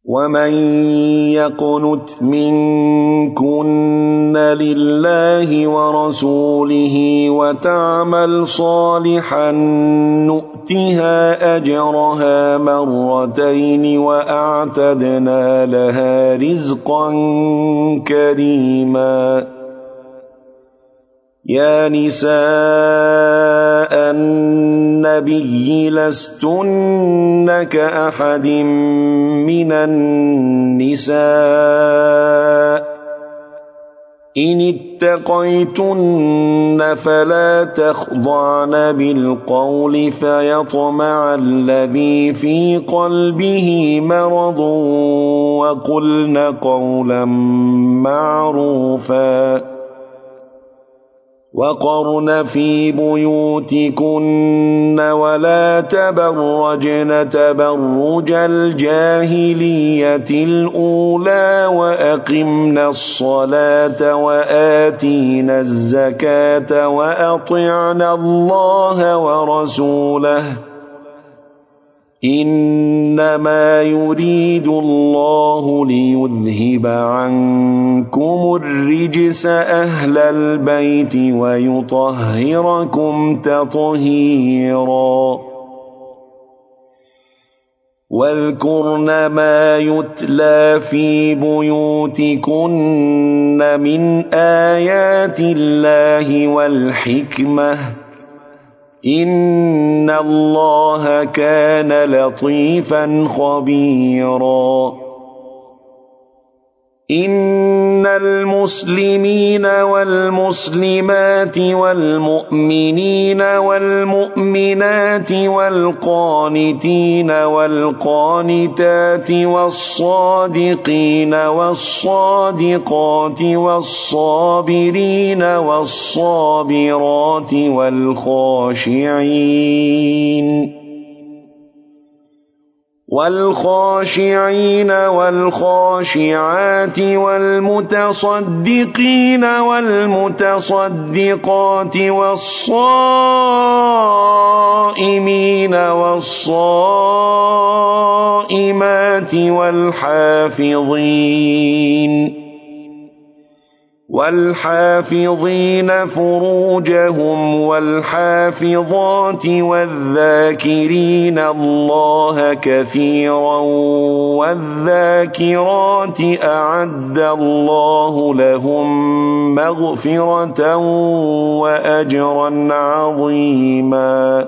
ومن يقنت منكن لله ورسوله وتعمل صالحا نؤتها أجرها مرتين وأعتدنا لها رزقا كريما يا نساء النبي لستن كأحد من النساء إن اتقيتن فلا تخضعن بالقول فيطمع الذي في قلبه مرض وقلن قولا معروفا وقرن في بيوتكن ولا تبرجن تبرج الجاهلية الأولى وأقمن الصلاة وآتينا الزكاة وأطعنا الله ورسوله إنما يريد الله ليذهب عنكم الرجس أهل البيت ويطهركم تطهيرا واذكرن ما يتلى في بيوتكن من آيات الله والحكمة إن الله كان لطيفا خبيرا إن المسلمين والمسلمات والمؤمنين والمؤمنات والقانتين والقانتات والصادقين والصادقات والصابرين والصابرات والخاشعين والخاشعات والمتصدقين والمتصدقات والصائمين والصائمات والحافظين فروجهم والحافظات والذاكرين الله كثيرا والذاكرات أعد الله لهم مغفرة وأجرا عظيما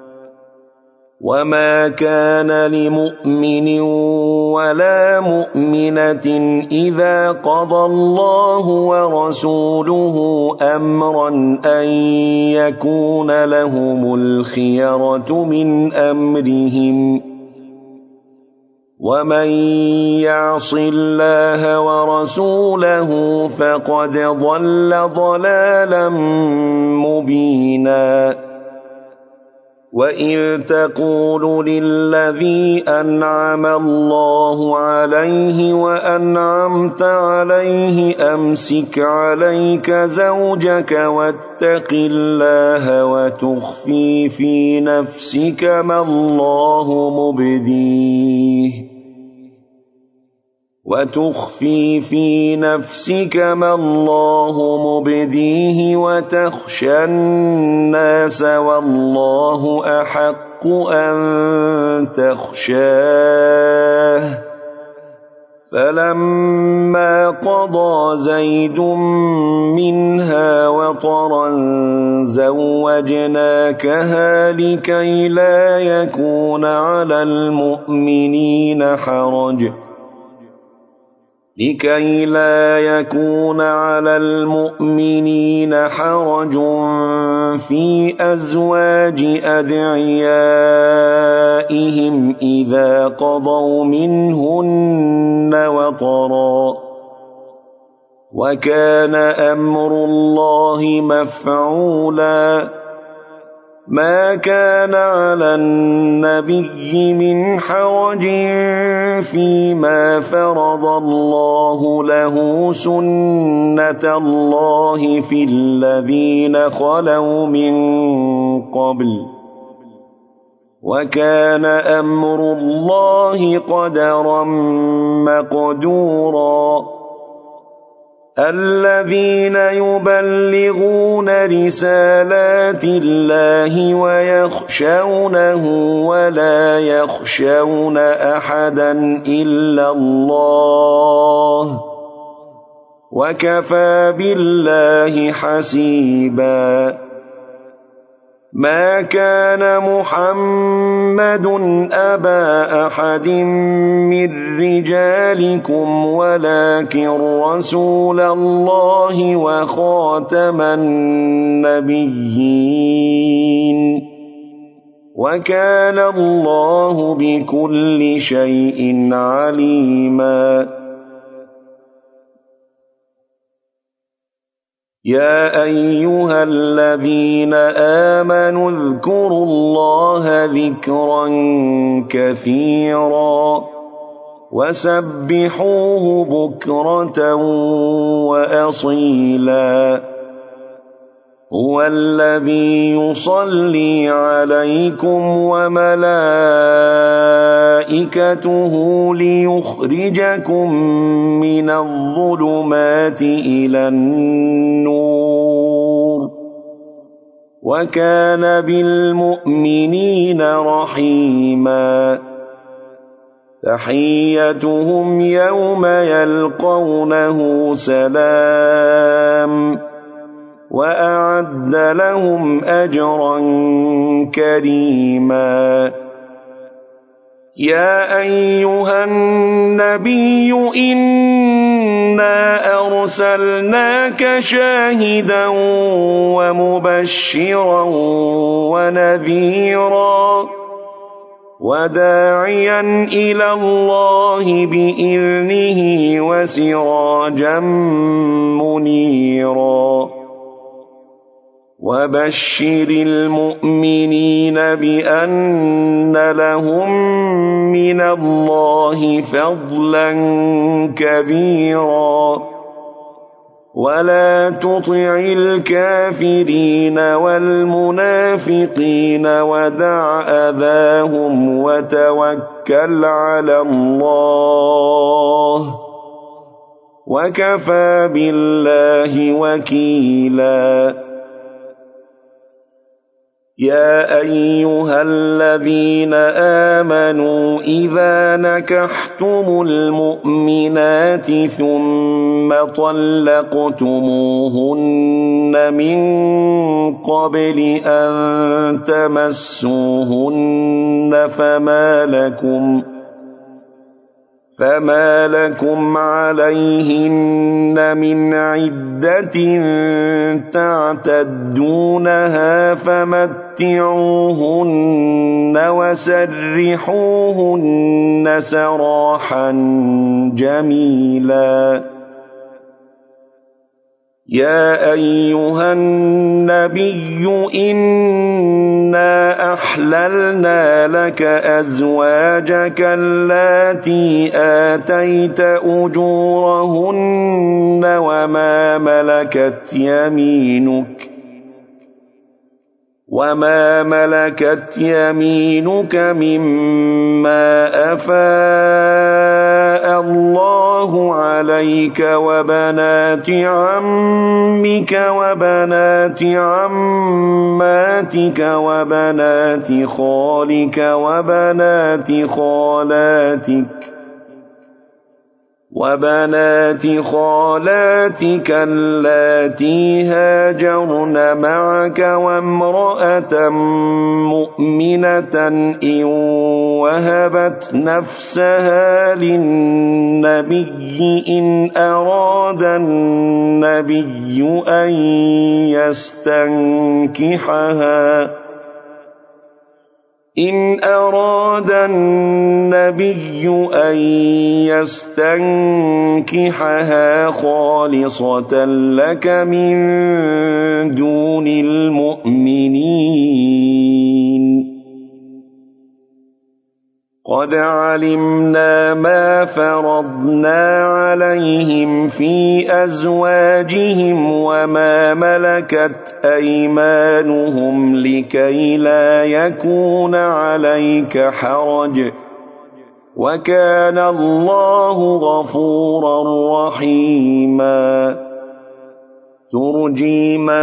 وما كان لمؤمن ولا مؤمنة إذا قضى الله ورسوله أمرا أن يكون لهم الخيرة من أمرهم ومن يعص الله ورسوله فقد ضل ضلالا مبينا وإذ تقول للذي أنعم الله عليه وأنعمت عليه أمسك عليك زوجك واتق الله وتخفي في نفسك ما الله مبديه وتخشى الناس والله أحق أن تخشاه فلما قضى زيد منها وطرا زوجناكها لكي لا يكون على المؤمنين حرج في أزواج أدعيائهم إذا قضوا منهن وطرا وكان أمر الله مفعولا ما كان على النبي من حرج فيما فرض الله له سنة الله في الذين خلوا من قبل وكان أمر الله قدرا مقدورا الذين يبلغون رسالات الله ويخشونه ولا يخشون أحدا إلا الله وكفى بالله حسيبا ما كان محمد أبا أحد من رجالكم ولكن رسول الله وخاتم النبيين وكان الله بكل شيء عليما يا أيها الذين آمنوا اذكروا الله ذكرا كثيرا وسبحوه بكرة وأصيلا هو الذي يصلي عليكم وملائكته ليخرجكم من الظلمات إلى النور وكان بالمؤمنين رحيما تحيتهم يوم يلقونه سلام وأعد لهم أجرا كريما يا أيها النبي إنا أرسلناك شاهدا ومبشرا ونذيرا وداعيا إلى الله بإذنه وسراجا منيرا وبشر المؤمنين بأن لهم من الله فضلا كبيرا ولا تطع الكافرين والمنافقين ودع أذاهم وتوكل على الله وكفى بالله وكيلا يا أيها الذين آمنوا إذا نكحتم المؤمنات ثم طلقتموهن من قبل أن تمسوهن فما لكم عليهن من عدة تعتدونها فمتعوهن وسرحوهن سراحا جميلا يا أيها النبي إنا أحللنا لك أزواجك اللاتي آتيت أجورهن وما ملكت يمينك مما أفاء الله عليك وبنات عمك وبنات عماتك وبنات خالك وبنات خالاتك اللاتي هاجرن معك وامرأة مؤمنة إن وهبت نفسها للنبي إن أراد النبي أن يستنكحها خالصة لك من دون المؤمنين قد علمنا ما فرضنا عليهم في أزواجهم وما ملكت أيمانهم لكي لا يكون عليك حرج وكان الله غفورا رحيما ترجي من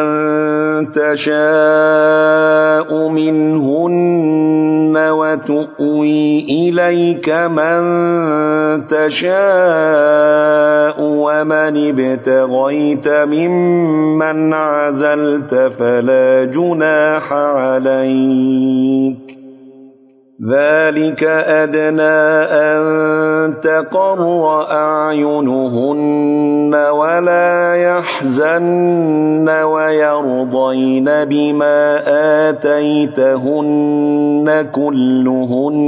تشاء منهن وتؤوي إليك من تشاء ومن ابتغيت ممن عزلت فلا جناح عليك ذلك أدنى أن تقر أعينهن ولا يحزن ويرضين بما آتيتهن كلهن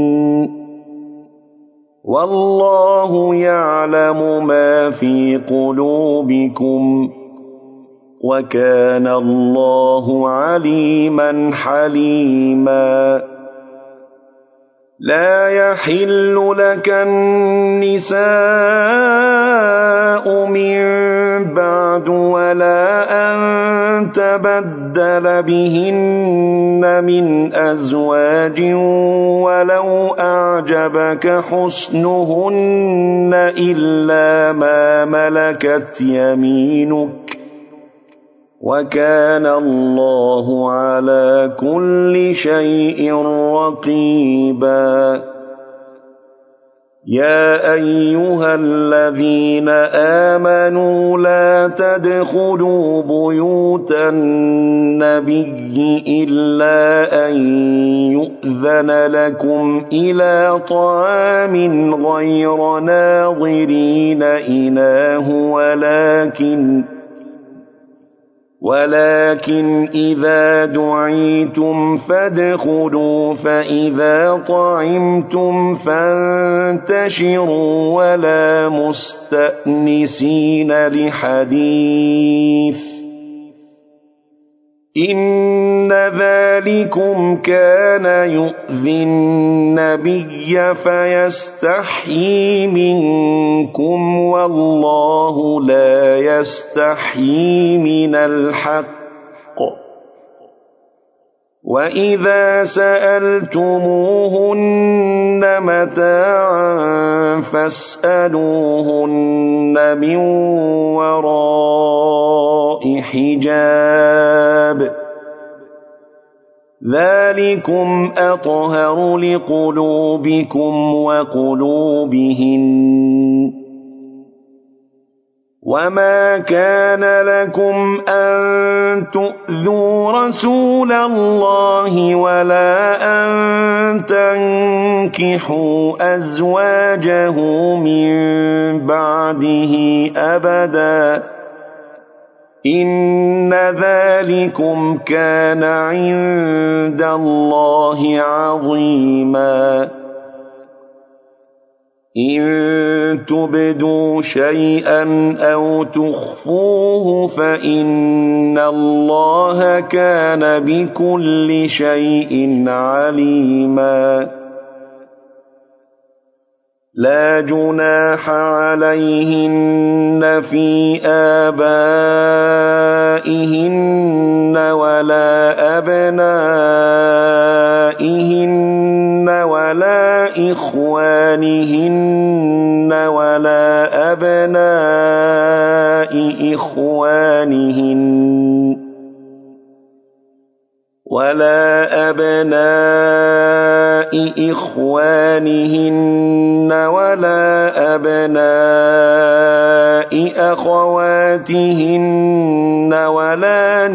والله يعلم ما في قلوبكم وكان الله عليما حليما لا يحل لك النساء من بعد ولا أن تبدل بهن من أزواج ولو أعجبك حسنهن إلا ما ملكت يمينك وكان الله على كل شيء رقيبا يا أيها الذين آمنوا لا تدخلوا بيوت النبي إلا أن يؤذن لكم إلى طعام غير ناظرين إناه ولكن إذا دعيتم فادخلوا فإذا طعمتم فانتشروا ولا مستأنسين لحديث إن ذلكم كان يؤذي النبي فيستحيي منكم والله لا يستحيي من الحق وإذا سألتموهن متاعا فاسألوهن من وراء حجاب ذلكم أطهر لقلوبكم وقلوبهن وما كان لكم أن تؤذوا رسول الله ولا أن تنكحوا أزواجه من بعده أبدا إن ذلكم كان عند الله عظيما إن تبدوا شيئا أو تخفوه فإن الله كان بكل شيء عليما لا جناح عليهن في آبائهن ولا أبنائهن ولا إخوانهن ولا أبناء إخوانهن ولا أبناء إخوانهن ولا أبناء أخواتهن ولا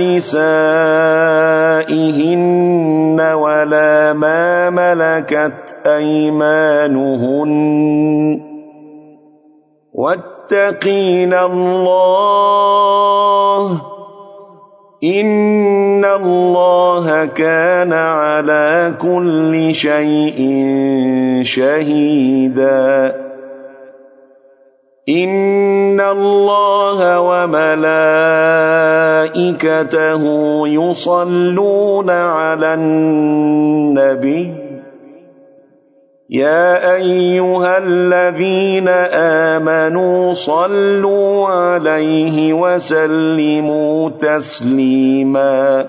نسائهن ولا ما ملكت أيمانهن واتقين الله إن الله كان على كل شيء شهيدا إن الله وملائكته يصلون على النبي يا أيها الذين آمنوا صلوا عليه وسلموا تسليما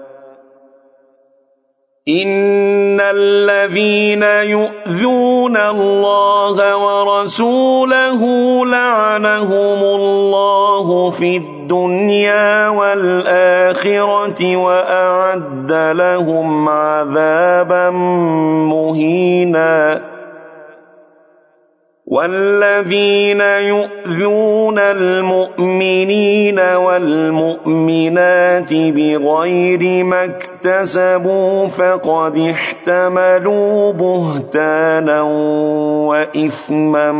إن الذين يؤذون الله ورسوله لعنهم الله في الدنيا والآخرة وأعد لهم عذابا مهينا والذين يؤذون المؤمنين والمؤمنات بغير ما اكتسبوا فقد احتملوا بهتانا وإثما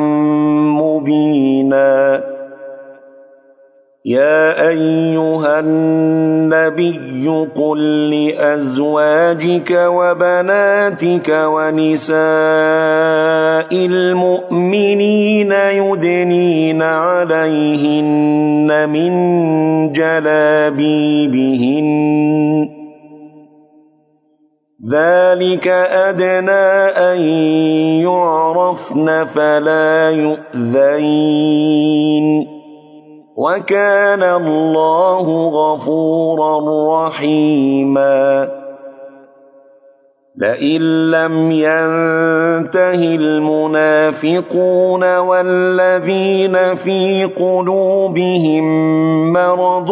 مبينا يا أيها النبي قل لأزواجك وبناتك ونساء المؤمنين يدنين عليهن من جلابيبهن ذلك أدنى أن يعرفن فلا يؤذين وكان الله غفورا رحيما لئن لم ينته المنافقون والذين في قلوبهم مرض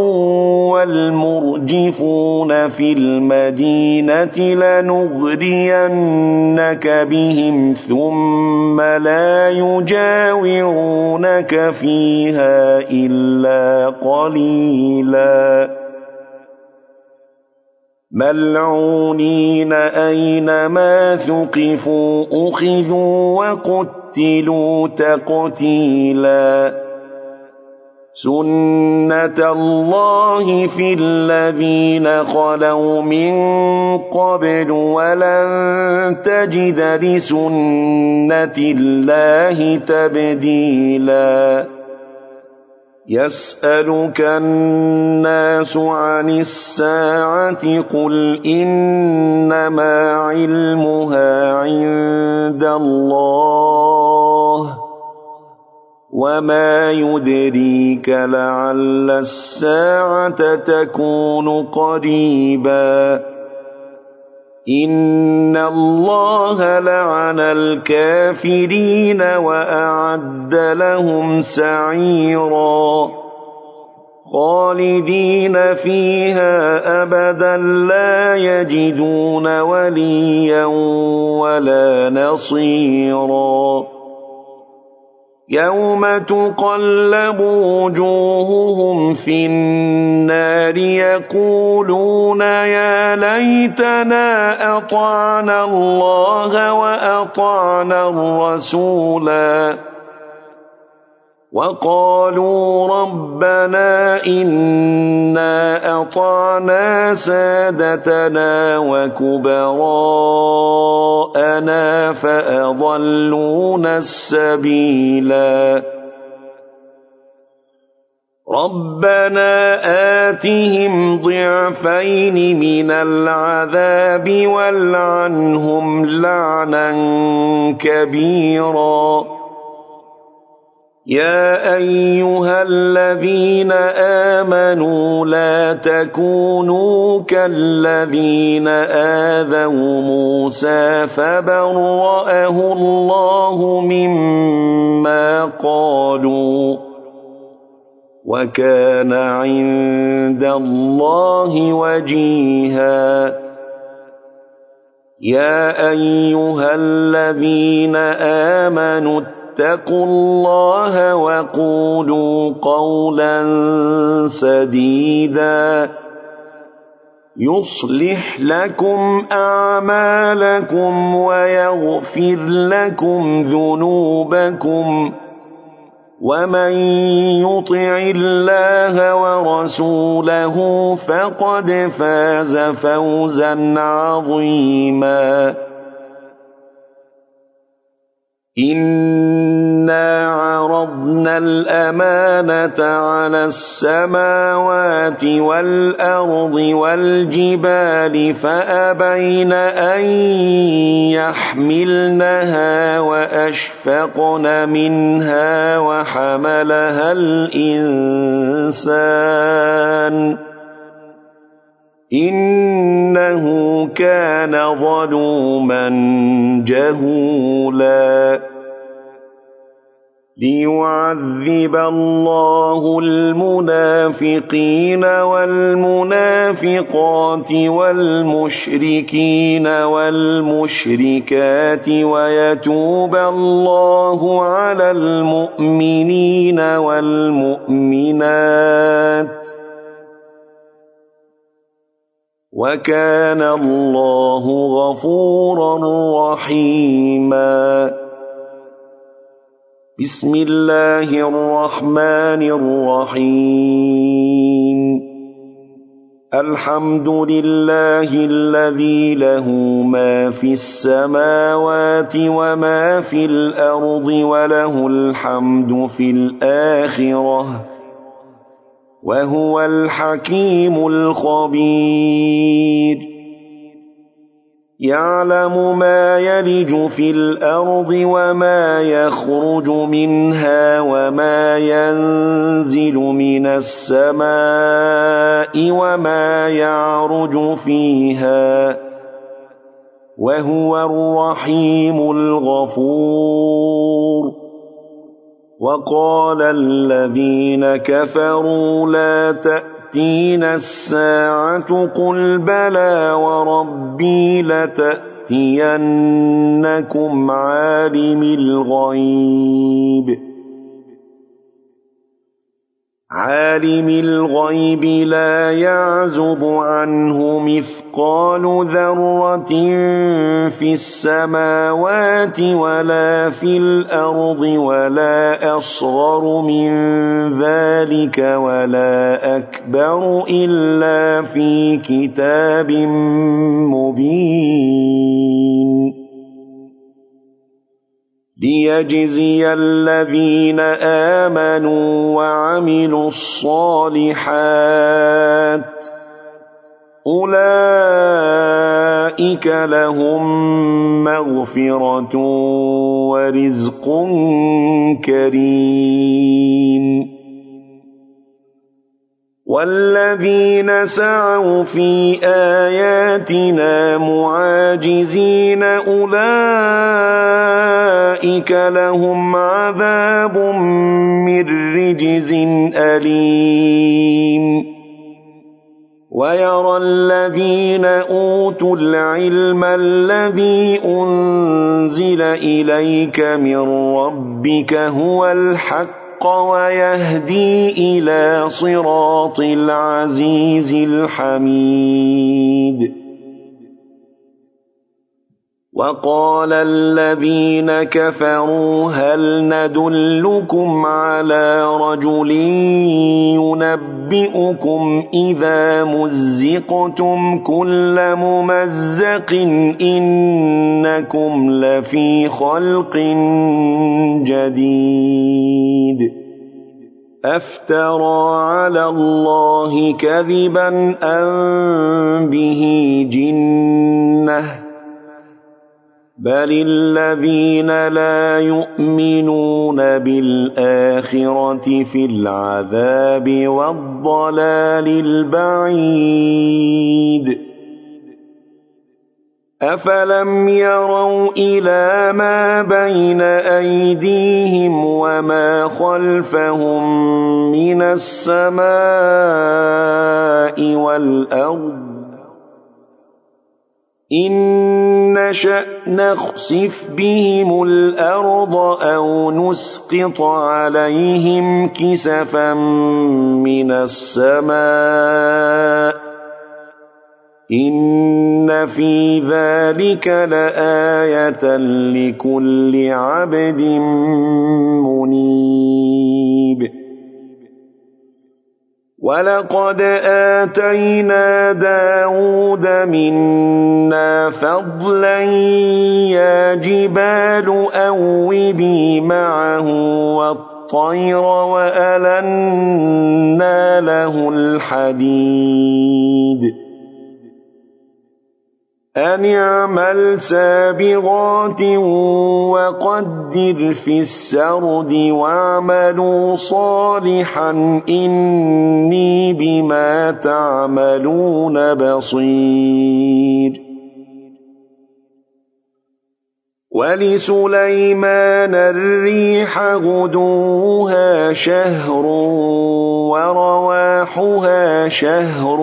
والمرجفون في المدينة لنغرينك بهم ثم لا يجاورونك فيها إلا قليلا ملعونين أينما ثقفوا أخذوا وقتلوا تقتيلا سنة الله في الذين خلوا من قبل ولن تجد لسنة الله تبديلا يسألك الناس عن الساعة قل إنما علمها عند الله وما يدريك لعل الساعة تكون قريبا إن الله لعن الكافرين وأعد لهم سعيرا خالدين فيها أبدا لا يجدون وليا ولا نصيرا يوم تقلب وجوههم في النار يقولون يا ليتنا أطعنا الله وأطعنا الرسولا وقالوا ربنا إنا أطعنا سادتنا وكبراءنا فأضلونا السبيلا ربنا آتهم ضعفين من العذاب والعنهم لعنا كبيرا يا أيها الذين آمنوا لا تكونوا كالذين آذوا موسى فبرأه الله مما قالوا وكان عند الله وجيها يا أيها الذين آمنوا اتقوا الله وقولوا قولا سديدا يصلح لكم أعمالكم ويغفر لكم ذنوبكم ومن يطع الله ورسوله فقد فاز فوزا عظيما إنا عرضنا الأمانة الأمانة على السماوات والأرض والجبال فأبين أن يحملنها وأشفقن منها وحملها الإنسان إنه كان ظلوما جهولا ليعذب الله المنافقين والمنافقات والمشركين والمشركات ويتوب الله على المؤمنين والمؤمنات وكان الله غفورا رحيما بسم الله الرحمن الرحيم الحمد لله الذي له ما في السماوات وما في الأرض وله الحمد في الآخرة وهو الحكيم الخبير يعلم ما يلج في الأرض وما يخرج منها وما ينزل من السماء وما يعرج فيها وهو الرحيم الغفور وقال الذين كفروا لا تأتينا الساعة قل بلى وربي لتأتينكم عالم الغيب لا يعزب عنه مثقال ذرة في السماوات ولا في الأرض ولا أصغر من ذلك ولا أكبر إلا في كتاب مبين ليجزي الذين آمنوا وعملوا الصالحات أولئك لهم مغفرة ورزق كريم والذين سعوا في آياتنا معاجزين أولئك لهم عذاب من رجز أليم ويرى الذين أوتوا العلم الذي أنزل إليك من ربك هو الحق ويهدي إلى صراط العزيز الحميد وقال الذين كفروا هل ندلكم على رجل ينبئكم إذا مزقتم كل ممزق إنكم لفي خلق جديد أفترى على الله كذبا أم به جنة بل الذين لا يؤمنون بالآخرة في العذاب والضلال البعيد أفلم يروا إلى ما بين أيديهم وما خلفهم من السماء والأرض إن نشأ نخسف بهم الأرض أو نسقط عليهم كسفا من السماء إن في ذلك لآية لكل عبد منيب ولقد آتينا داود منا فضلا يا جبال أوبي معه والطير الخير وألنا له الحديد أن اعمل سابغات وقدر في السرد واعملوا صالحا إني بما تعملون بصير ولسليمان الريح غدوها شهر ورواحها شهر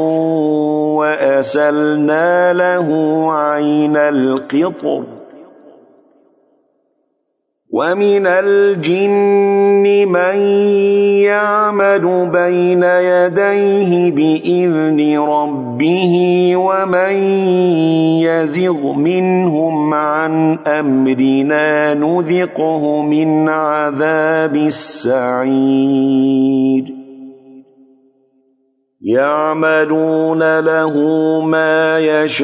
وأسلنا له عين القطر ومن الجن من يعمل بين يديه بإذن ربه ومن يزغ منهم عن أمرنا نذقه من عذاب السعير يعملون له ما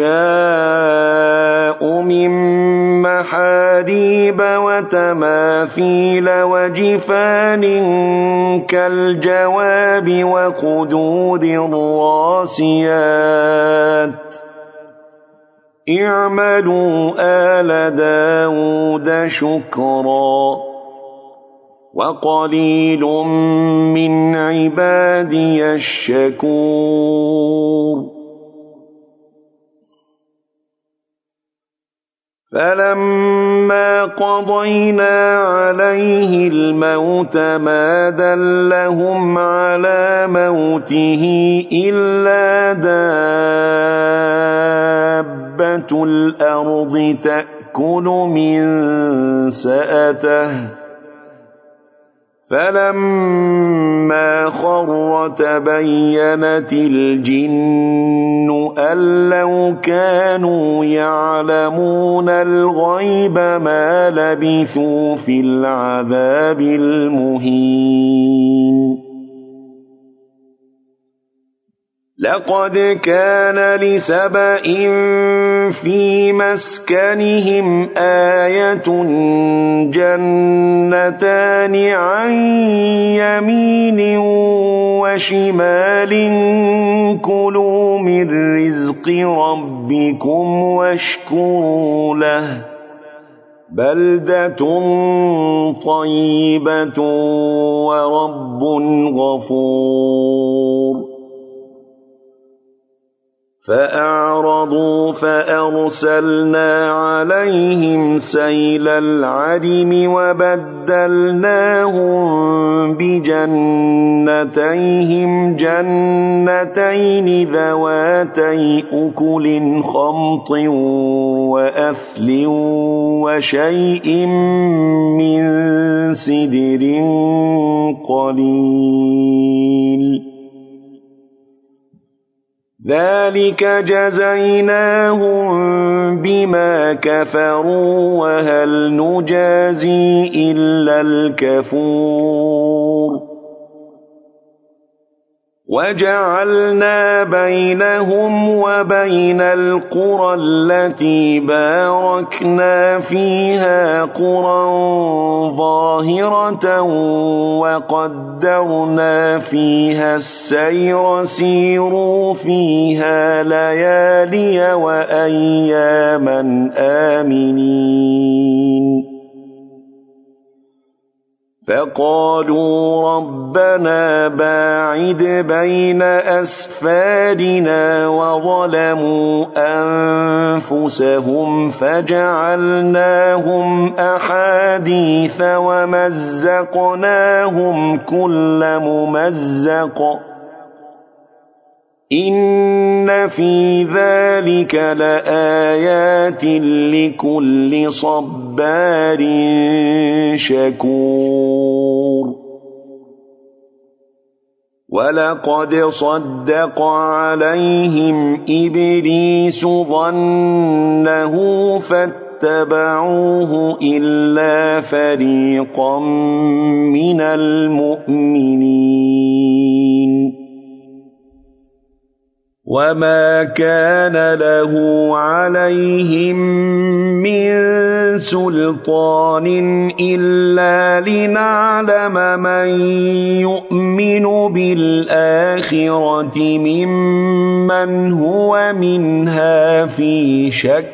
يشاء من محاريب وتماثيل وجفان كالجواب وقدور الراسيات اعملوا آل داود شكرا وقليل من عبادي الشكور فلما قضينا عليه الموت ما دلهم على موته إلا دابة الأرض تأكل من سأته فلما خر تبينت الجن أن لو كانوا يعلمون الغيب ما لبثوا في العذاب المهين لقد كان لسبإ في مسكنهم آية جنتان عن يمين وشمال كلوا من رزق ربكم واشكروا له بلدة طيبة ورب غفور فأعرضوا فأرسلنا عليهم سيل العرم وبدلناهم بجنتيهم جنتين ذواتي أكل خمط وأثل وشيء من سدر قليل ذلك جزيناهم بما كفروا وهل نجازي إلا الكفور وجعلنا بينهم وبين القرى التي باركنا فيها قرى ظاهرة وقدرنا فيها السير سيروا فيها ليالي وأياما آمنين فقالوا ربنا باعد بين أسفارنا وظلموا أنفسهم فجعلناهم أحاديث ومزقناهم كل ممزق إن في ذلك لآيات لكل صبار شكور ولقد صدق عليهم إبليس ظنه فاتبعوه إلا فريقا من المؤمنين وما كان له عليهم من سلطان إلا لنعلم من يؤمن بالآخرة ممن هو منها في شك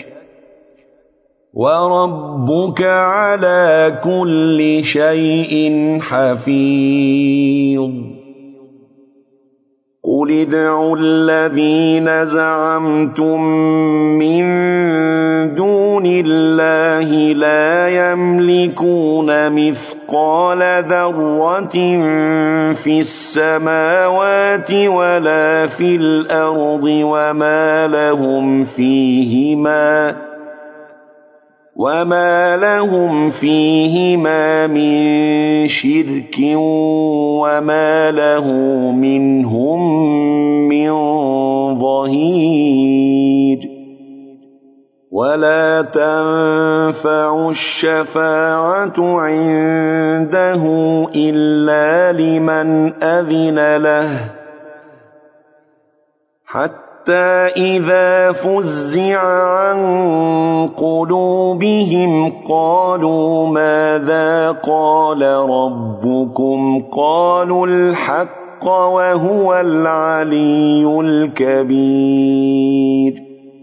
وربك على كل شيء حفيظ قل ادعوا الذين زعمتم من دون الله لا يملكون مثقال ذرة في السماوات ولا في الأرض وما لهم فيهما من شرك وما له منهم من ظهير ولا تنفع الشفاعة عنده إلا لمن أذن له حتى إذا فزع عن قلوبهم قالوا ماذا قال ربكم قالوا الحق وهو العلي الكبير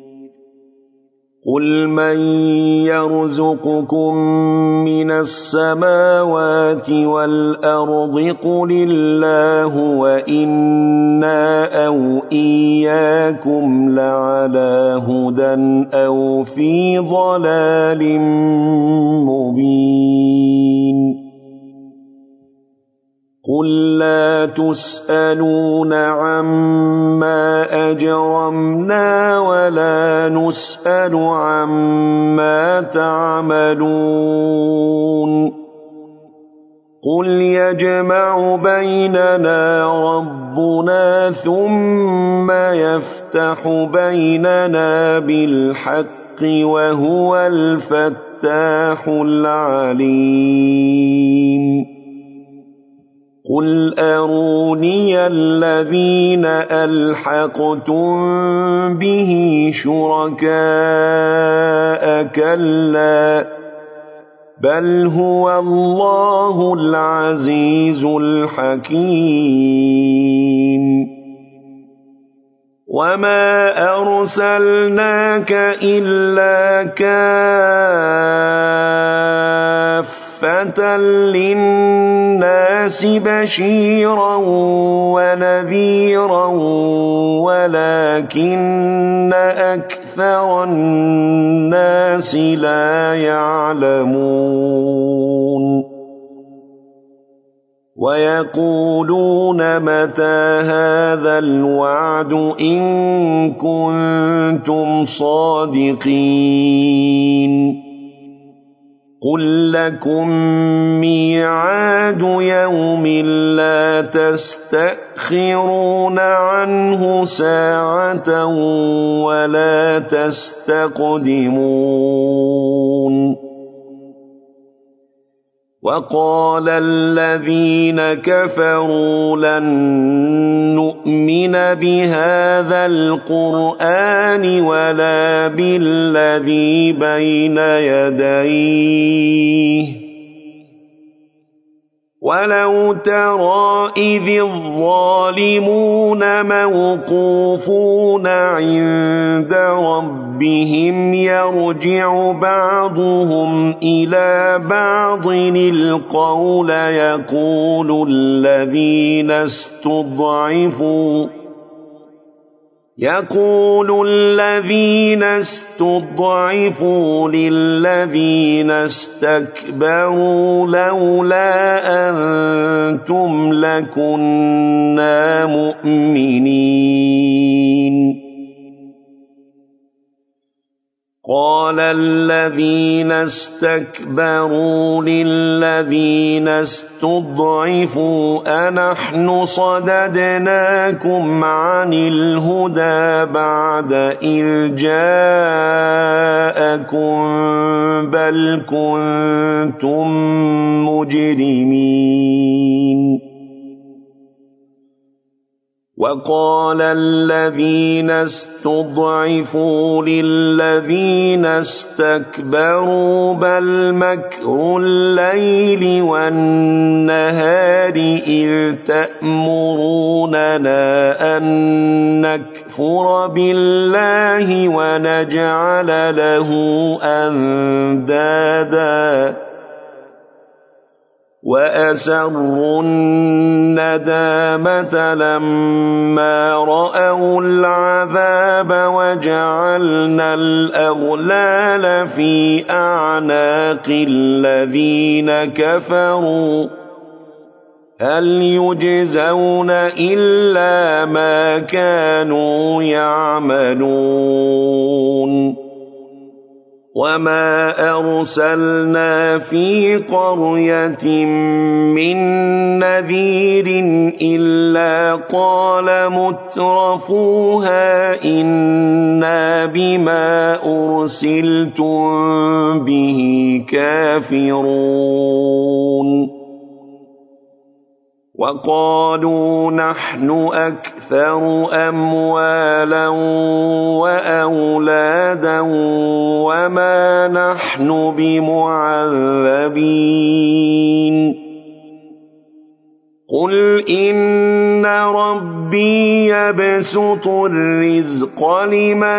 قل من يرزقكم من السماوات والأرض قل الله وإنا أو إياكم لعلى هدى أو في ضلال مبين قل لا تسألون عما أجرمنا ولا نسأل عما تعملون قل يجمع بيننا ربنا ثم يفتح بيننا بالحق وهو الفتاح العليم قل أروني الذين ألحقتم به شركاء كلا بل هو الله العزيز الحكيم وما أرسلناك إلا كافة للناس بشيرا ونذيرا ولكن أكثر الناس لا يعلمون ويقولون متى هذا الوعد إن كنتم صادقين قل لكم ميعاد يوم لا تستأخرون عنه ساعة ولا تستقدمون وقال الذين كفروا لن نؤمن بهذا القرآن ولا بالذي بين يديه ولو ترى إذ الظالمون موقوفون عند ربهم يرجع بعضهم إلى بعض القول يقول الذين استضعفوا للذين استكبروا لولا أنتم لكنا مؤمنين قال الذين استكبروا للذين استضعفوا أنحن صددناكم عن الهدى بعد إذ جاءكم بل كنتم مجرمين وقال الذين استضعفوا للذين استكبروا بل مكر الليل والنهار إذ تأمروننا أن نكفر بالله ونجعل له أندادا وأسروا الندامة لما رأوا العذاب وجعلنا الأغلال في أعناق الذين كفروا هل يجزون إلا ما كانوا يعملون وما أرسلنا في قرية من نذير إلا قال مترفوها إنا بما أرسلتم به كافرون وقالوا نحن أكثر أموالا وأولادا وما نحن بمعذبين قل إن ربي يبسط الرزق لمن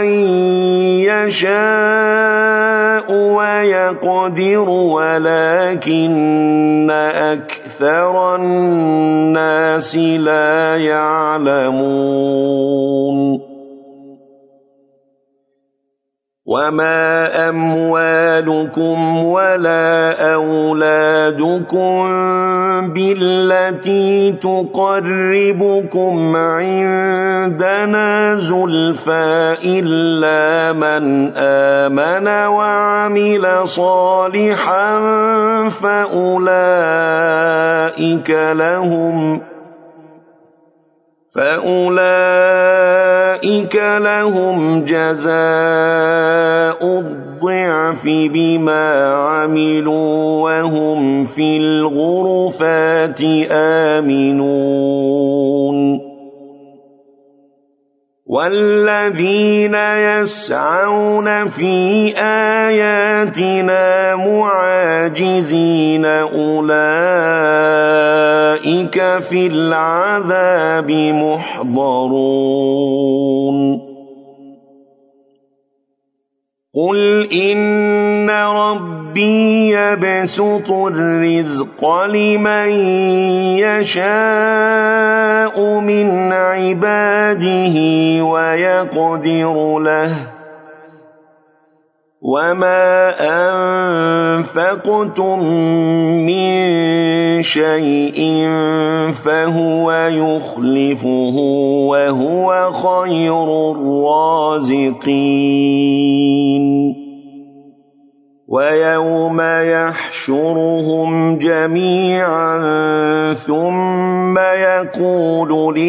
يشاء ويقدر ولكن أكثر الناس لا يعلمون وما أموالكم ولا أولادكم بالتي تقربكم عندنا زلفى إلا من آمن وعمل صالحا فأولئك لهم جزاء الضعف بما عملوا وهم في الغرفات آمنون والذين يسعون في آياتنا معاجزين أولئك في العذاب محضرون قل إن ربي يبسط الرزق لمن يشاء من عباده ويقدر له وما أنفقتم من شيء فهو يخلفه وهو خير الرازقين ويوم يحشرهم جميعا ثم يقول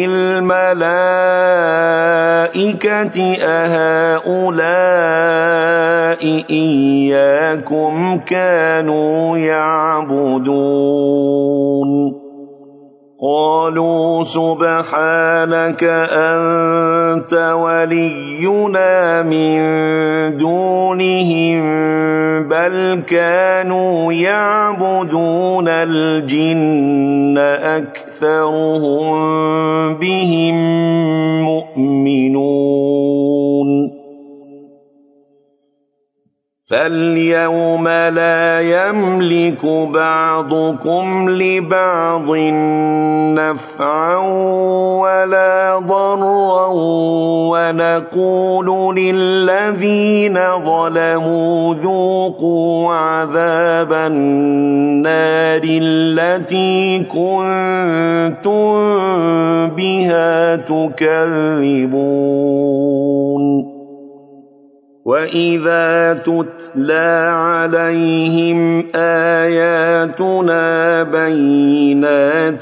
للملائكة أهؤلاء إياكم كانوا يعبدون قالوا سبحانك أنت ولينا من دونهم بل كانوا يعبدون الجن أكثرهم بهم مؤمنون فاليوم لا يملك بعضكم لبعض نفعا ولا ضرا ونقول للذين ظلموا ذوقوا عذاب النار التي كنتم بها تكذبون وإذا تتلى عليهم آياتنا بينات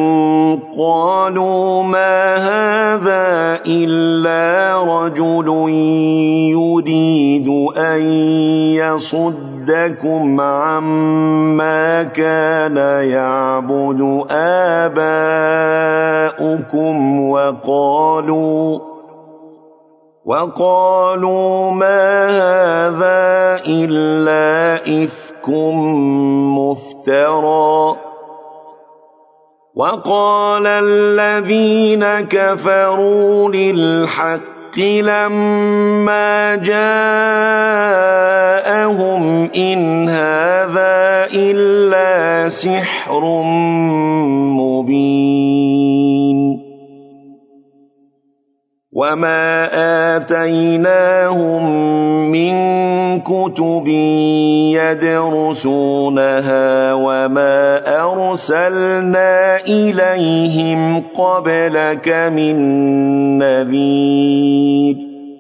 قالوا ما هذا إلا رجل يريد أن يصد ليصدكم عما كان يعبد آباؤكم وقالوا ما هذا إلا إفك مفترى. وقال الذين كفروا للحق لما جاءهم إن هذا إلا سحر مبين. وما آتيناهم من كتب يدرسونها وما أرسلنا إليهم قبلك من نذير.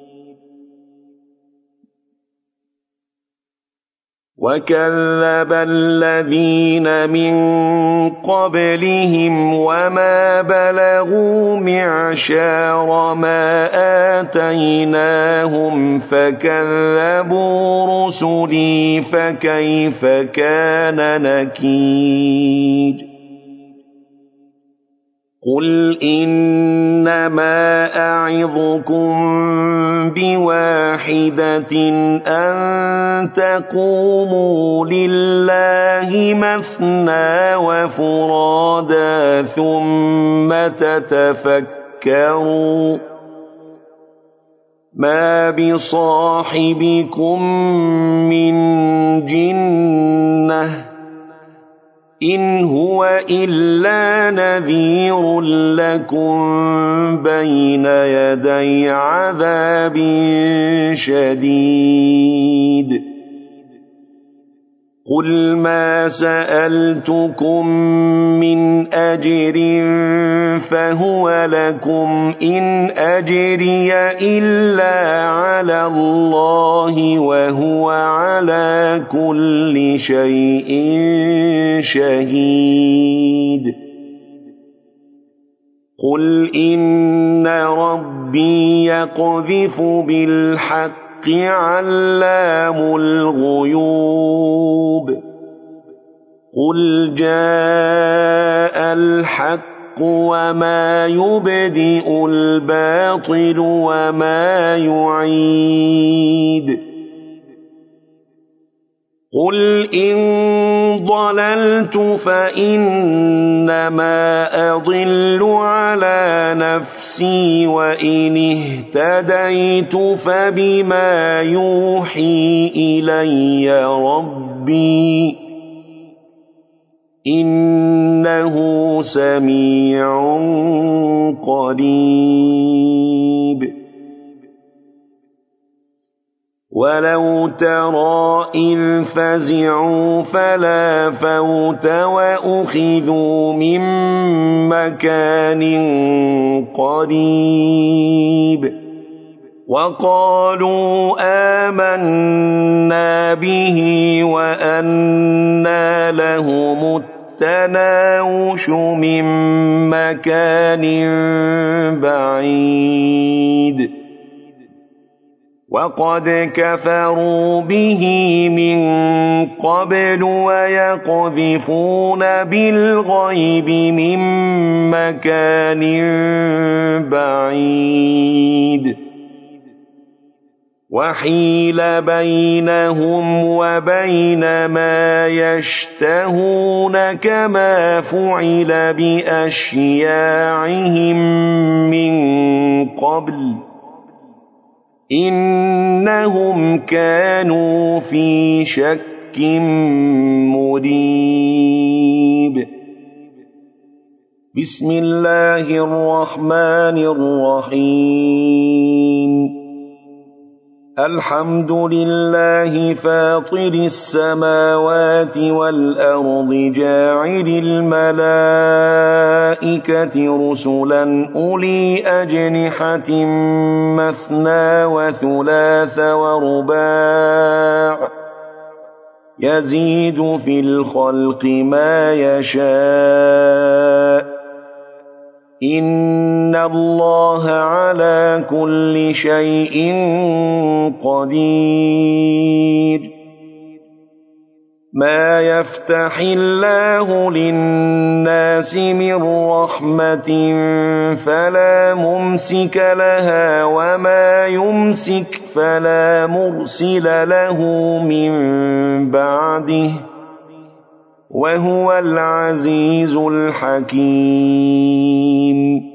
وكذب الذين من قبلهم وما بلغوا معشار ما آتيناهم فكذبوا رسلي فكيف كان نكير. قل إنما أعظكم بواحدة أن تقوموا لله مثنى وفرادا ثم تتفكروا ما بصاحبكم من جنة إن هو إلا نذير لكم بين يدي عذاب شديد. قل ما سألتكم من أجر فهو لكم إن أجري إلا على الله وهو على كل شيء شهيد. قل إن ربي يقذف بالحق علام الغيوب. قل جاء الحق وما يبدئ الباطل وما يعيد. قل إن ضللت فإنما أضل على نفسي وإن اهتديت فبما يوحي إلي ربي إنه سميع قريب. ولو ترى إذ فزعوا فلا فوت وأخذوا من مكان قريب وقالوا آمنا به وأنى لهم التناوش من مكان بعيد. وقد كفروا به من قبل ويقذفون بالغيب من مكان بعيد. وحيل بينهم وبين ما يشتهون كما فعل بأشياعهم من قبل إنهم كانوا في شك مريب. بسم الله الرحمن الرحيم. الحمد لله فاطر السماوات والأرض جاعل الملائكة رسلا أولي أجنحة مثنى وثلاث ورباع يزيد في الخلق ما يشاء إن الله على كل شيء قدير. ما يفتح الله للناس من رحمة فلا ممسك لها وما يمسك فلا مرسل له من بعده وهو العزيز الحكيم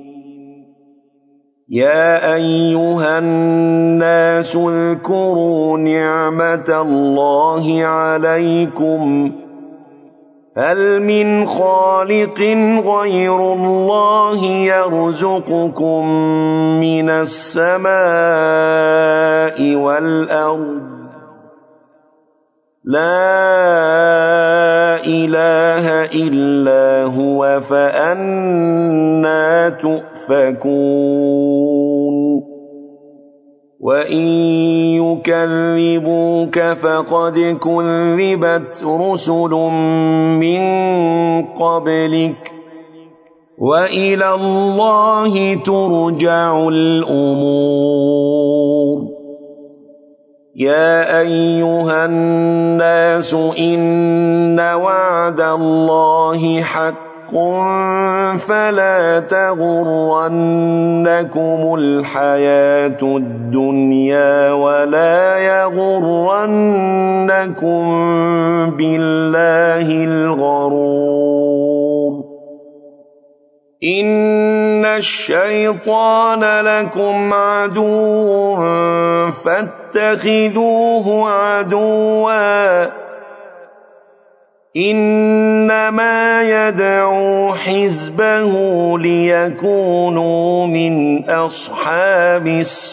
يا أيها الناس اذكروا نعمة الله عليكم هل من خالق غير الله يرزقكم من السماء والأرض لا إله إلا هو فأنى تؤفكون وإن يكذبوك فقد كذبت رسل من قبلك وإلى الله ترجع الأمور يا أيها الناس إن وعد الله حق فلا تغرنكم الحياة الدنيا ولا يغرنكم بالله الغرور إن الشيطان لكم عدو فاتخذوه عدوا إنما يدعو حزبه ليكونوا من أصحاب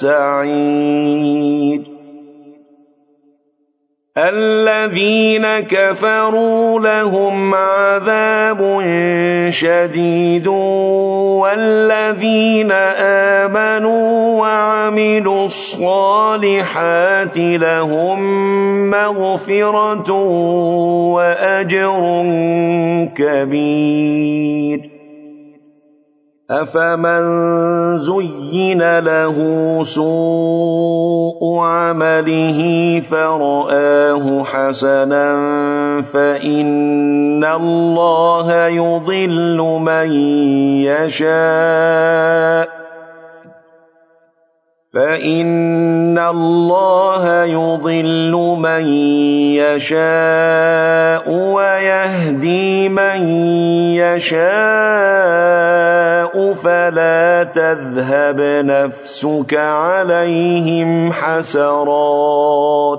السعير الذين كفروا لهم عذاب شديد والذين آمنوا وعملوا الصالحات لهم مغفرة وأجر كبير أفمن زين له سوء عمله فرآه حسنا فإن الله يضل من يشاء ويهدي من يشاء فلا تذهب نفسك عليهم حسرات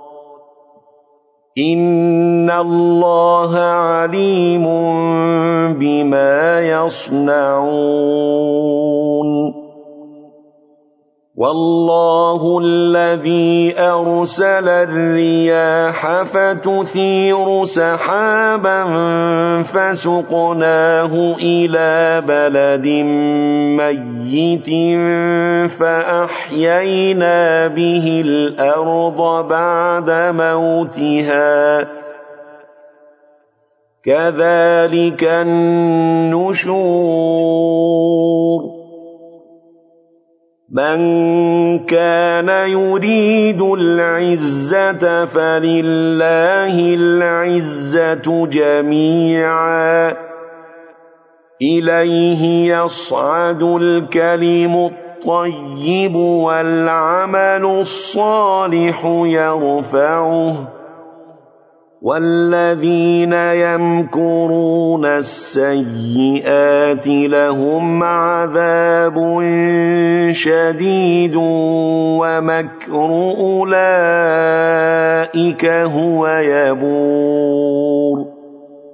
إن الله عليم بما يصنعون والله الذي أرسل الرياح فتثير سحابا فسقناه إلى بلد ميت فأحيينا به الأرض بعد موتها كذلك النشور من كان يريد العزة فلله العزة جميعا إليه يصعد الكلم الطيب والعمل الصالح يرفعه والذين يمكرون السيئات لهم عذاب شديد ومكر أولئك هو يبور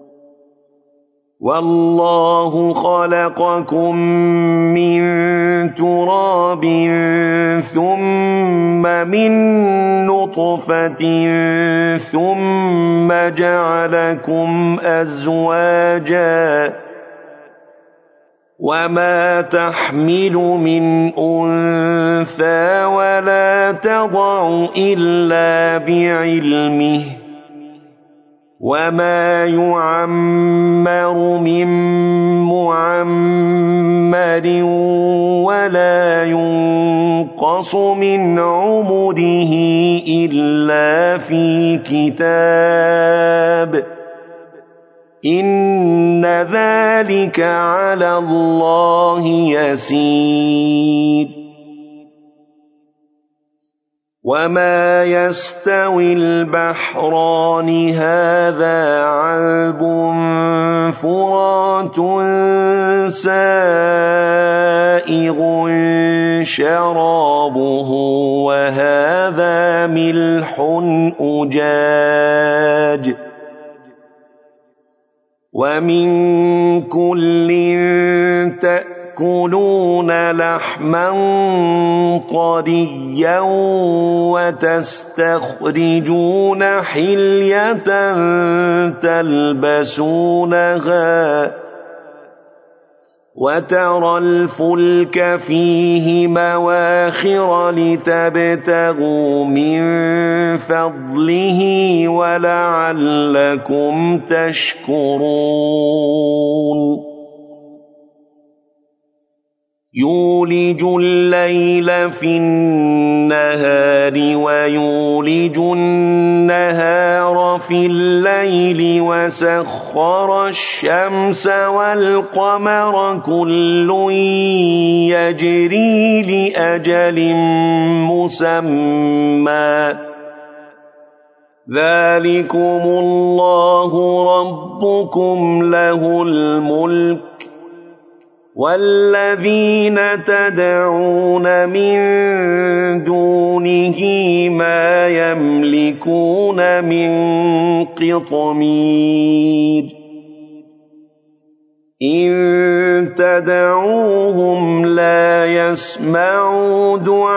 والله خلقكم من تراب ثم من نطفة ثم جعلكم أزواجا وما تحمل من أنثى ولا تضع إلا بعلمه وما يعمر من معمر ولا ينقص ينقص من عمره إلا في كتاب إن ذلك على الله يسير وما يستوي البحران هذا عذب فرات سائغ شرابه وهذا ملح أجاج ومن كل تأكلون لحما طريا وتستخرجون حلية تلبسونها وترى الفلك فيه مواخر لتبتغوا من فضله ولعلكم تشكرون يولج الليل في النهار ويولج النهار في الليل وسخر الشمس والقمر كل يجري لأجل مسمى ذلكم الله ربكم له الملك والذين تدعون من دونه ما يملكون من قطمير إن تدعوهم لا يسمعوا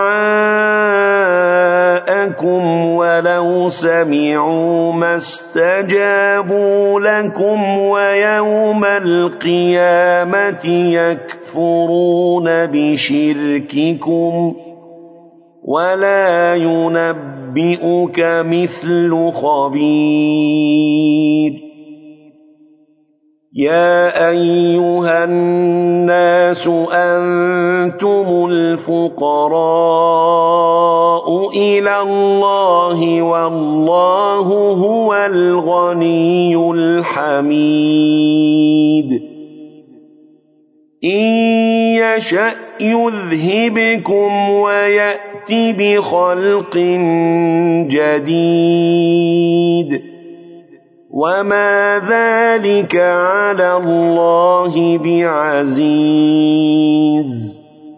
دعاءكم ولو سمعوا ما استجابوا لكم ويوم القيامة يكفرون بشرككم ولا ينبئك مثل خبير يا أيها الناس أنتم الفقراء إلى الله والله هو الغني الحميد إن يشأ يذهبكم ويأت بخلق جديد وما ذلك على الله بعزيز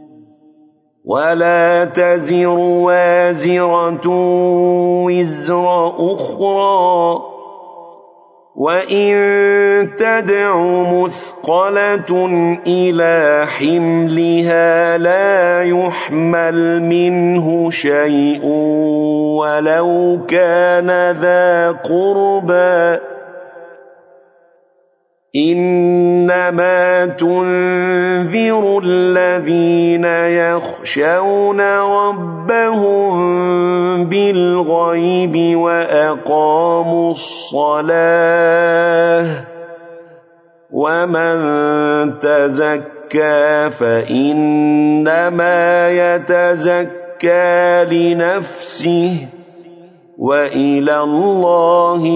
ولا تزر وازرة وزر أخرى وإن تدع مثقلة إلى حملها لا يحمل منه شيء ولو كان ذا قربى إنما تنذر الذين يخشون ربهم بالغيب وأقاموا الصلاة ومن تزكى فإنما يتزكى لنفسه وإلى الله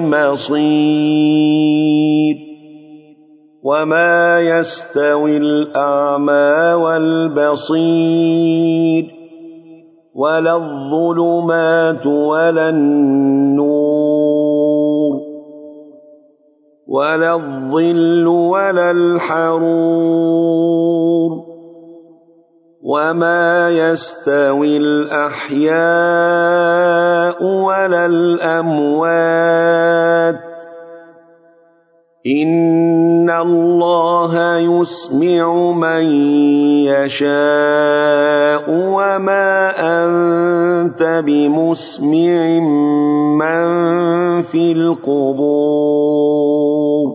المصير وما يستوي الأعمى والبصير ولا الظلمات ولا النور ولا الظل ولا الحرور وما يستوي الأحياء ولا الأموات إن الله يسمع من يشاء وما أنت بمسمع من في القبور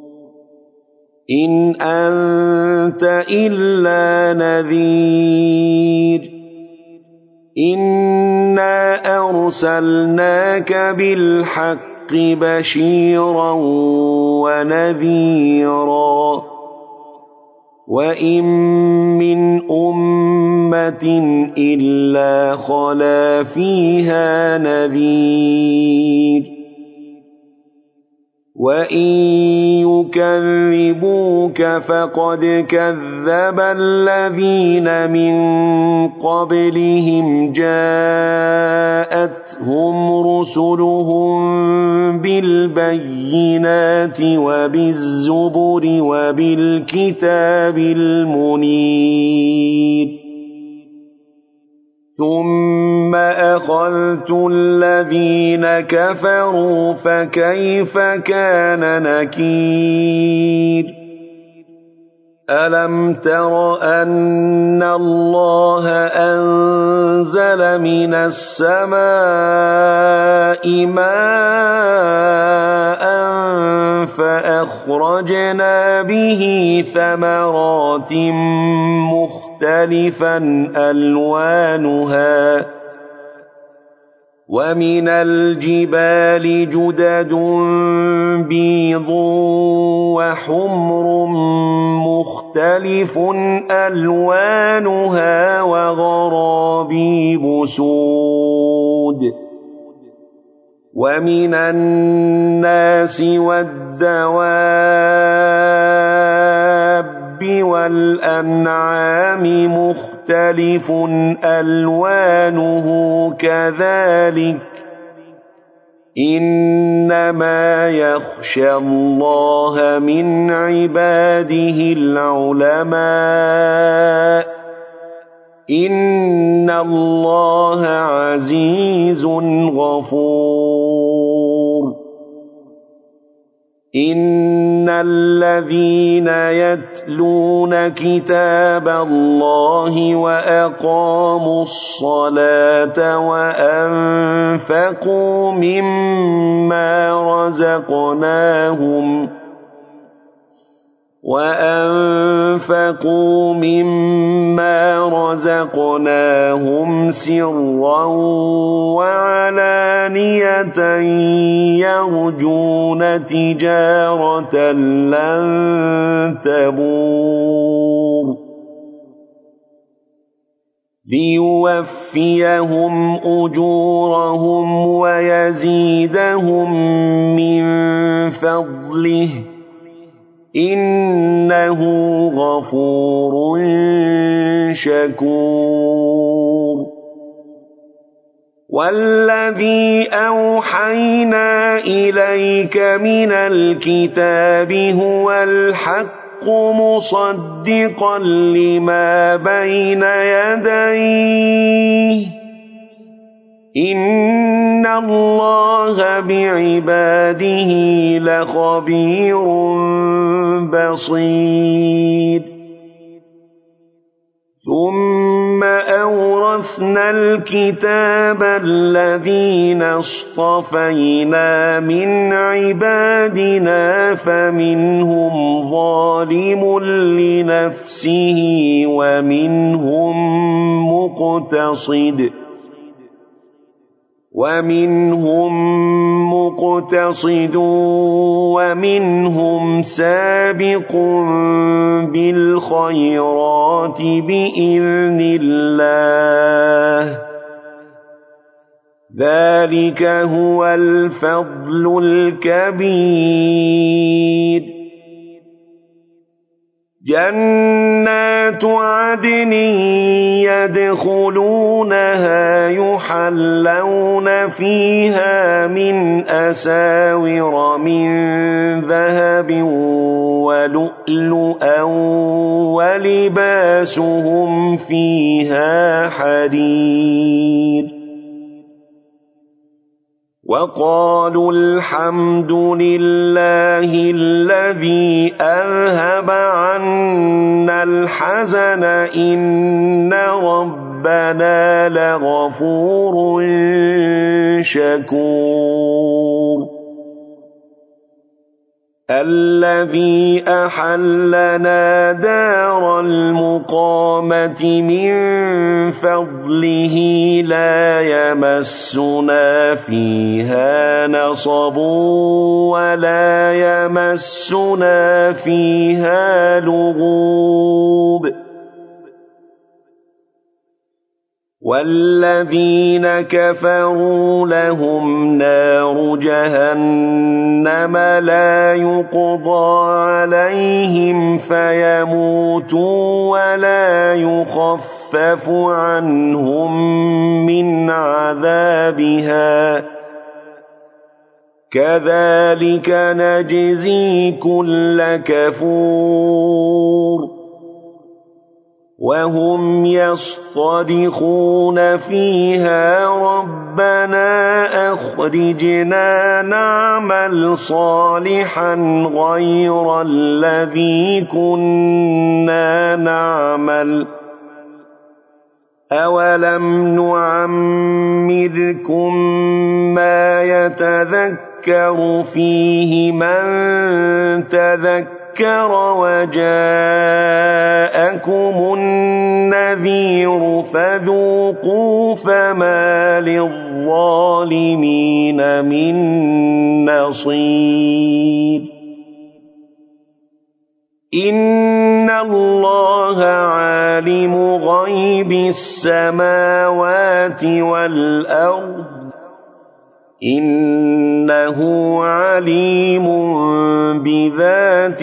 إن أنت إلا نذير إنا أرسلناك بالحق بشيرا ونذيرا وإن من أمة إلا خلا فيها نذير وإن يكذبوك فقد كذب الذين من قبلهم جاءتهم رسلهم بالبينات وبالزبر وبالكتاب المنير ثم أخذت الذين كفروا فكيف كان نكير ألم تر أن الله أنزل من السماء ماء فأخرجنا به ثمرات مختلفا ألوانها ومن الجبال جدد بيض وحمر مختلف ألوانها وغرابيب سود ومن الناس والدواب والأنعام مختلف ألوانه كذلك إنما يخشى الله من عباده العلماء إن الله عزيز غفور إن الذين يتلون كتاب الله وأقاموا الصلاة وأنفقوا مما رزقناهم سرا وعلانية يرجون تجارة لن تبور ليوفيهم أجورهم ويزيدهم من فضله إنه غفور شكور والذي أوحينا إليك من الكتاب هو الحق مصدقا لما بين يديه إن الله بعباده لخبير بصير ثم أورثنا الكتاب الذين اصطفينا من عبادنا فمنهم ظالم لنفسه ومنهم مقتصد ومنهم سابق بالخيرات بإذن الله ذلك هو الفضل الكبير جنات عدن يدخلونها يحلون فيها من أساور من ذهب ولؤلؤا ولباسهم فيها حرير وقالوا الحمد لله الذي أذهب عنا الحزن إن ربنا لغفور شكور الذي أحلنا دار المقامة من فضله لا يمسنا فيها نصب ولا يمسنا فيها لغوب والذين كفروا لهم نار جهنم لا يقضى عليهم فيموتوا ولا يخفف عنهم من عذابها كذلك نجزي كل كفور وهم يصطرخون فيها ربنا أخرجنا نعمل صالحا غير الذي كنا نعمل أولم نعمركم ما يتذكر فيه من تذكر وجاءكم النذير فذوقوا فما للظالمين من نصير إن الله عالم غيب السماوات والأرض إنه عليم بذات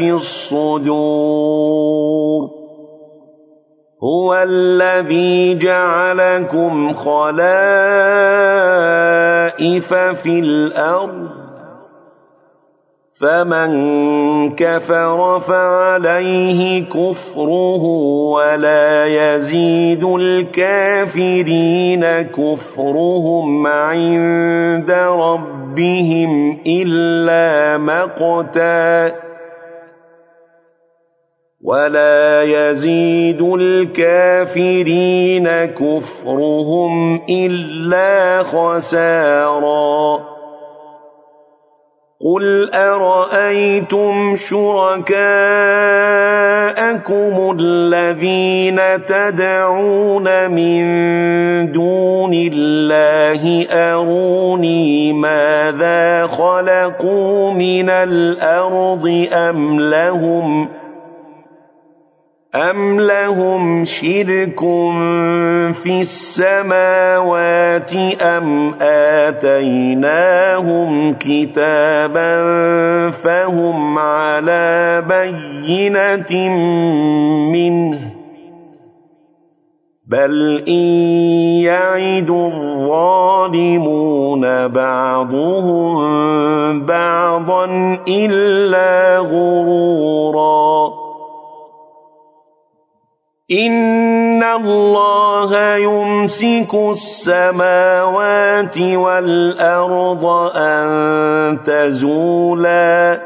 الصدور هو الذي جعلكم خلائف في الأرض فمن كفر فعليه كفره ولا يزيد الكافرين كفرهم عند ربهم إلا مقتا ولا يزيد الكافرين كفرهم إلا خسارا قل أرأيتم شركاءكم الذين تدعون من دون الله أروني ماذا خلقوا من الأرض أم لهم شرك في السماوات أم آتيناهم كتابا فهم على بينة منه بل إن يعد الظالمون بعضهم بعضا إلا غرورا إن الله يمسك السماوات والأرض أن تزولا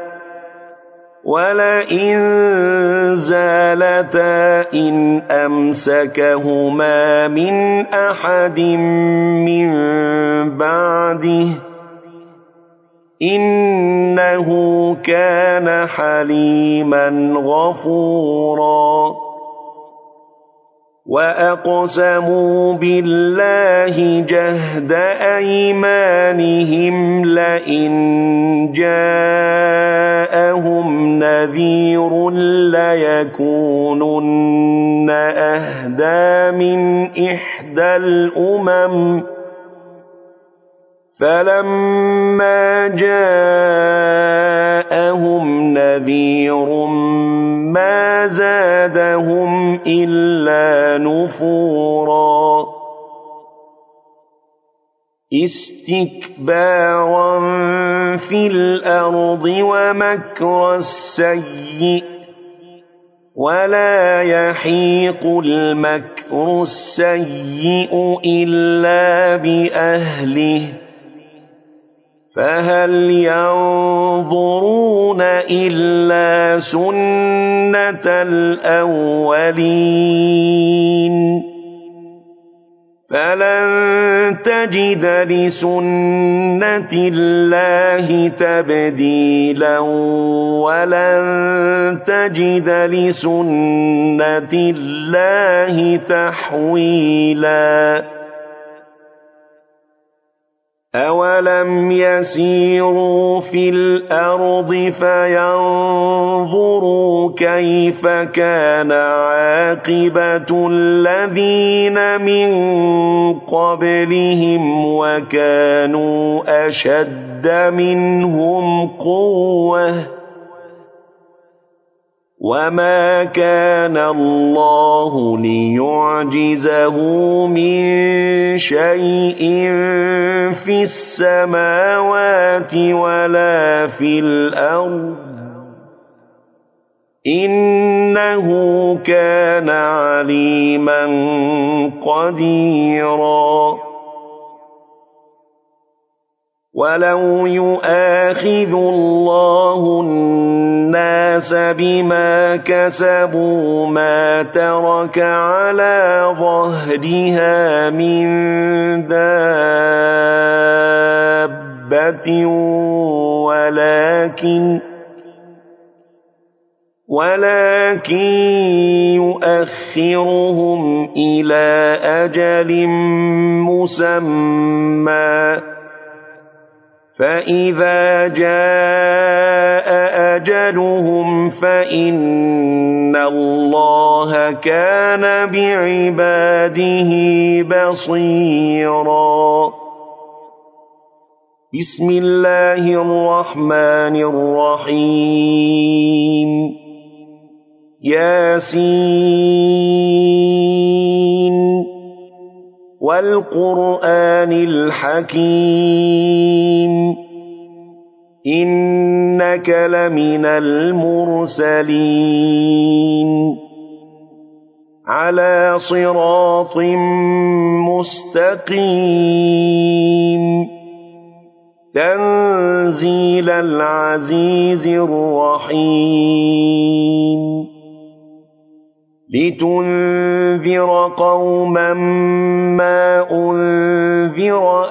ولئن زالتا إن أمسكهما من أحد من بعده إنه كان حليما غفورا وأقسموا بالله جهد أيمانهم لئن جاءهم نذير ليكونن أهدى من إحدى الأمم فلما جاءهم نذير ما زادهم إلا نفورا استكبارا في الأرض ومكر السيء ولا يحيق المكر السيء إلا بأهله فهل ينظرون إلا سنة الأولين فلن تجد لسنة الله تبديلا ولن تجد لسنة الله تحويلا أولم يسيروا في الأرض فينظروا كيف كان عاقبة الذين من قبلهم وكانوا أشد منهم قوة وما كان الله ليعجزه من شيء في السماوات ولا في الأرض إنه كان عليما قديرا ولو يؤاخذ الله الناس بما كسبوا ما ترك على ظهرها من دابة ولكن يؤخرهم إلى أجل مسمى فإذا جاء أجلهم فإن الله كان بعباده بصيرا بسم الله الرحمن الرحيم ياسين والقرآن الحكيم إنك لمن المرسلين على صراط مستقيم تنزيل العزيز الرحيم لتنذر قوما ما أنذر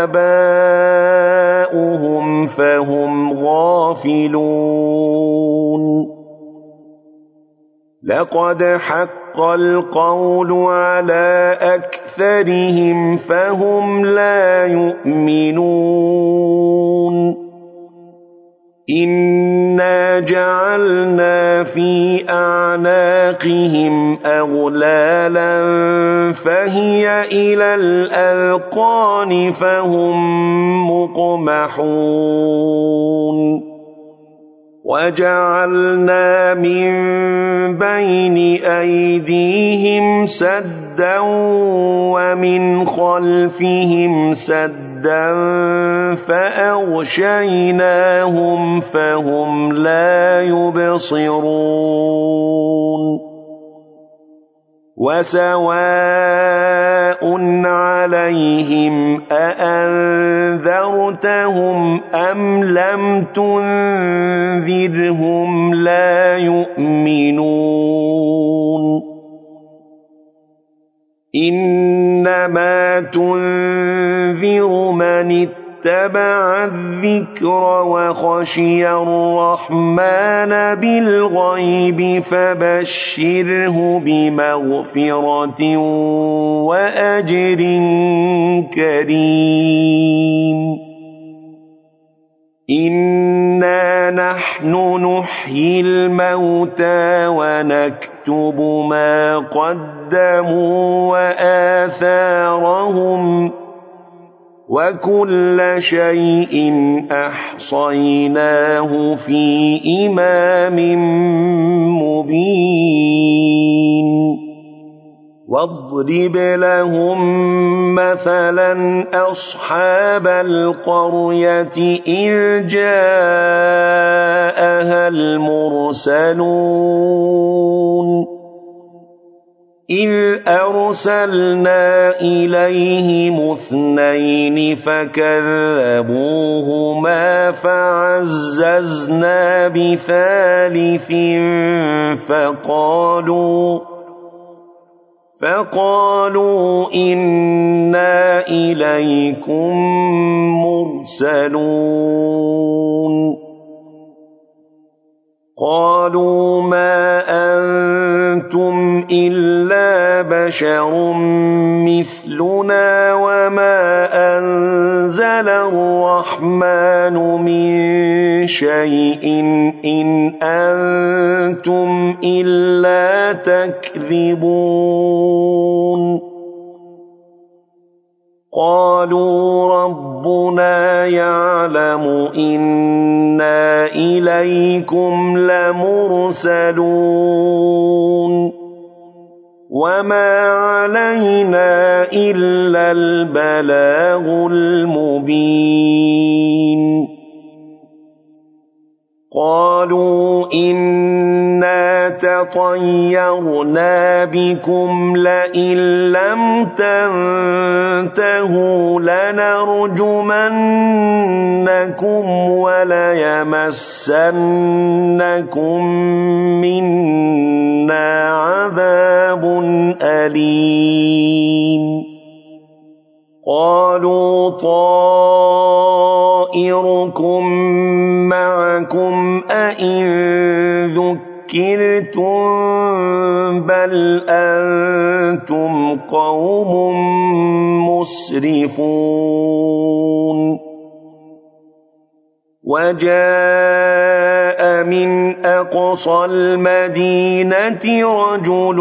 آباؤهم فهم غافلون لقد حق القول على أكثرهم فهم لا يؤمنون إنا جعلنا في أعناقهم أغلالا فهي إلى الأذقان فهم مقمحون وجعلنا من بين أيديهم سدا ومن خلفهم سدا فأغشيناهم فهم لا يبصرون وسواء عليهم أأنذرتهم أم لم تنذرهم لا يؤمنون إنما تنذر من اتبع الذكر وخشي الرحمن بالغيب فبشره بمغفرة وأجر كريم إنا نحن نحيي الموتى ونكتب ما قدموا وآثارهم وكل شيء أحصيناه في إمام مبين واضرب لهم مثلا أصحاب القرية إذ جاءها المرسلون إذ أرسلنا إليهم اثنين فكذبوهما فعززنا بثالث فقالوا إنا إليكم مرسلون قالوا ما أنتم إلا بشر مثلنا وما أنزل الرحمن من شيء إن أنتم إلا تكذبون قالوا ربنا يعلم إنا إليكم لمرسلون وما علينا إلا البلاغ المبين قالوا إنا تطيرنا بكم لئن لم تنتهوا لنرجمنكم وليمسنكم منا عذاب أليم قالوا طائركم معكم أئن ذكرتم بل أنتم قوم مسرفون وجاء من أقصى المدينة رجل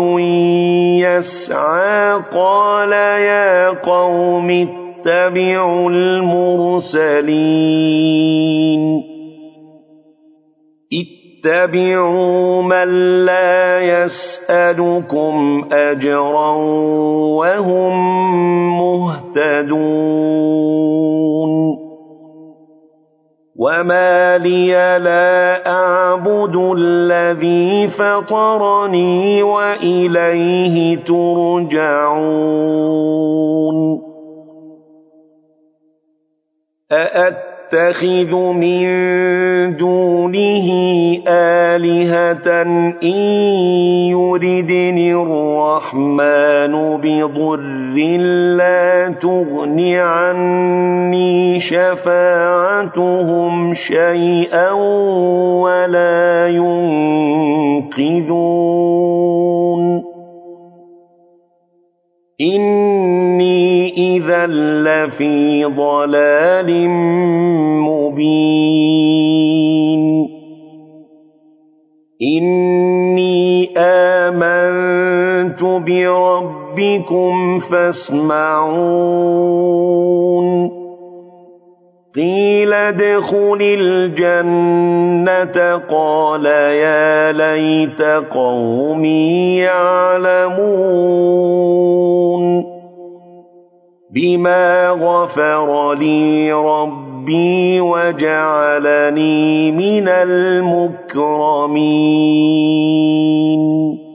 يسعى قال يا قوم اتبعوا المرسلين اتبعوا من لا يسألكم أجرا وهم مهتدون وما لي لا أعبد الذي فطرني وإليه ترجعون أأتخذ من دونه آلهة إن يردني الرحمن بضر لا تغن عني شفاعتهم شيئا ولا ينقذون إني إذا لفي ضلال مبين إني آمنت بربكم فاسمعون قيل ادخل الجنة قال يا ليت قومي يعلمون بما غفر لي ربي وجعلني من المكرمين